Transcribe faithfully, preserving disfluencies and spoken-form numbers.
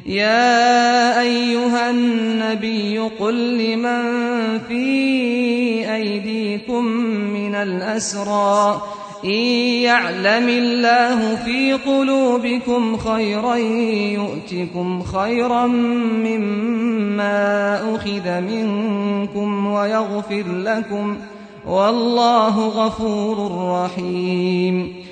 يا أيها النبي قل لمن في أيديكم من الأسرى إن يعلم الله في قلوبكم خيرا يؤتكم خيرا مما أخذ منكم ويغفر لكم والله غفور رحيم.